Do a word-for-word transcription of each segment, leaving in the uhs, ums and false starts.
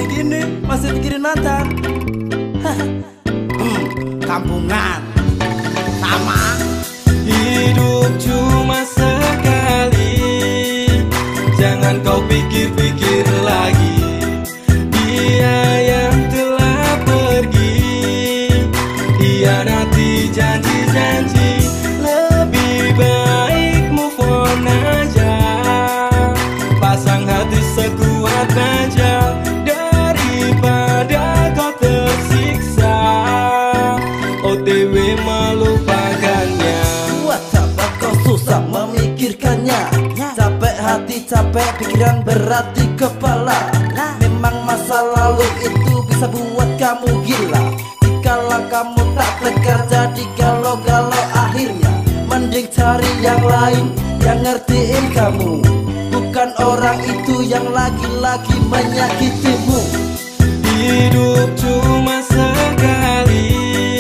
kali gini masih pikirin mantan. hmm, Kampungan sama. Hidup cuma sekali, jangan kau pikir-pikir lagi. Dia yang telah pergi, dia nanti janji-janji. Lebih baik move on aja, pasang hati sekuat baja, daripada kau tersiksa O T W melupakannya. Buat apa kau susah memikirkannya? Capek hati, capek pikiran, berat di kepala. Memang masa lalu itu bisa buat kamu gila. Dikala kamu tak tegar jadi galau-galau, akhirnya mending cari yang lain yang ngertiin kamu, bukan orang itu yang lagi-lagi menyakitimu. Hidup cuma sekali,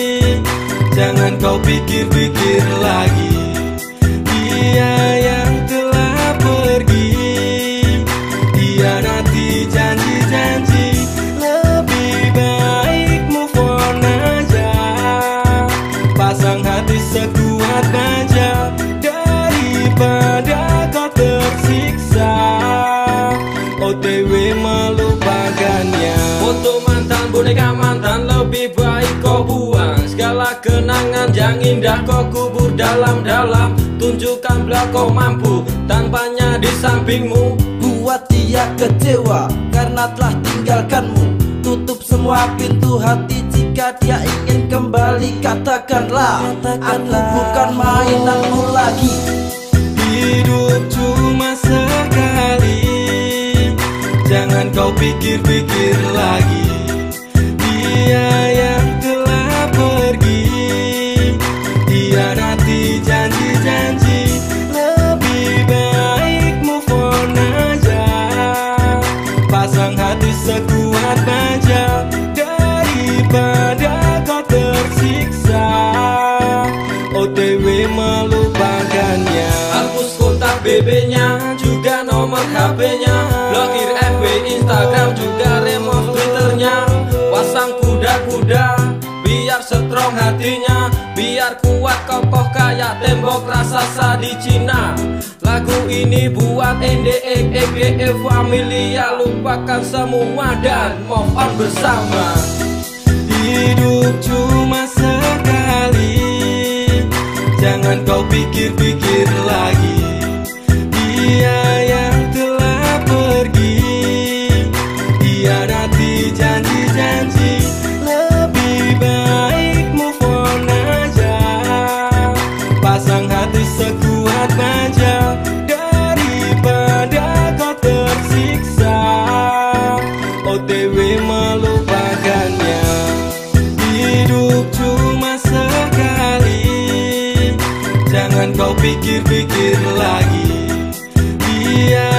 jangan kau pikir-pikir lagi. Dia yang telah pergi, dia nanti janji-janji. Lebih baik move on aja, pasang hati sekuat baja, daripada kau tersiksa O T W melupakannya. Foto mantan, boneka mantan, lebih baik kau buang. Segala kenangan yang indah kau kubur dalam-dalam. Tunjukkanlah kau mampu tanpanya di sampingmu. Buat dia kecewa karena telah tinggalkanmu. Tutup semua pintu hati jika dia ingin kembali. Katakanlah, aku bukan mainanmu lagi. Hidup cuma sekali, jangan kau pikir-pikir lagi. Dia yang telah pergi, dia nanti janji-janji. Lebih baik move on aja, pasang hati sekuat baja, daripada kau tersiksa O T W melupakannya. Hapus kontak B B-nya, juga nomor H P-nya, blokir F B, Instagram, juga remove Twitternya. Pasang kuda-kuda biar strong hatinya, biar kuat kokoh kayak tembok raksasa di Cina. Lagu ini buat N D E E G E Familia, lupakan semua dan move on bersama. Hidup cuma sekali, jangan kau pikir-pikir lagi. Dia yang telah pergi, dia nanti janji-janji. Lebih baik move on aja, pasang hati sekuat baja, daripada kau tersiksa O T W melupakannya. Hidup cuma sekali, jangan kau pikir-pikir lagi. Dia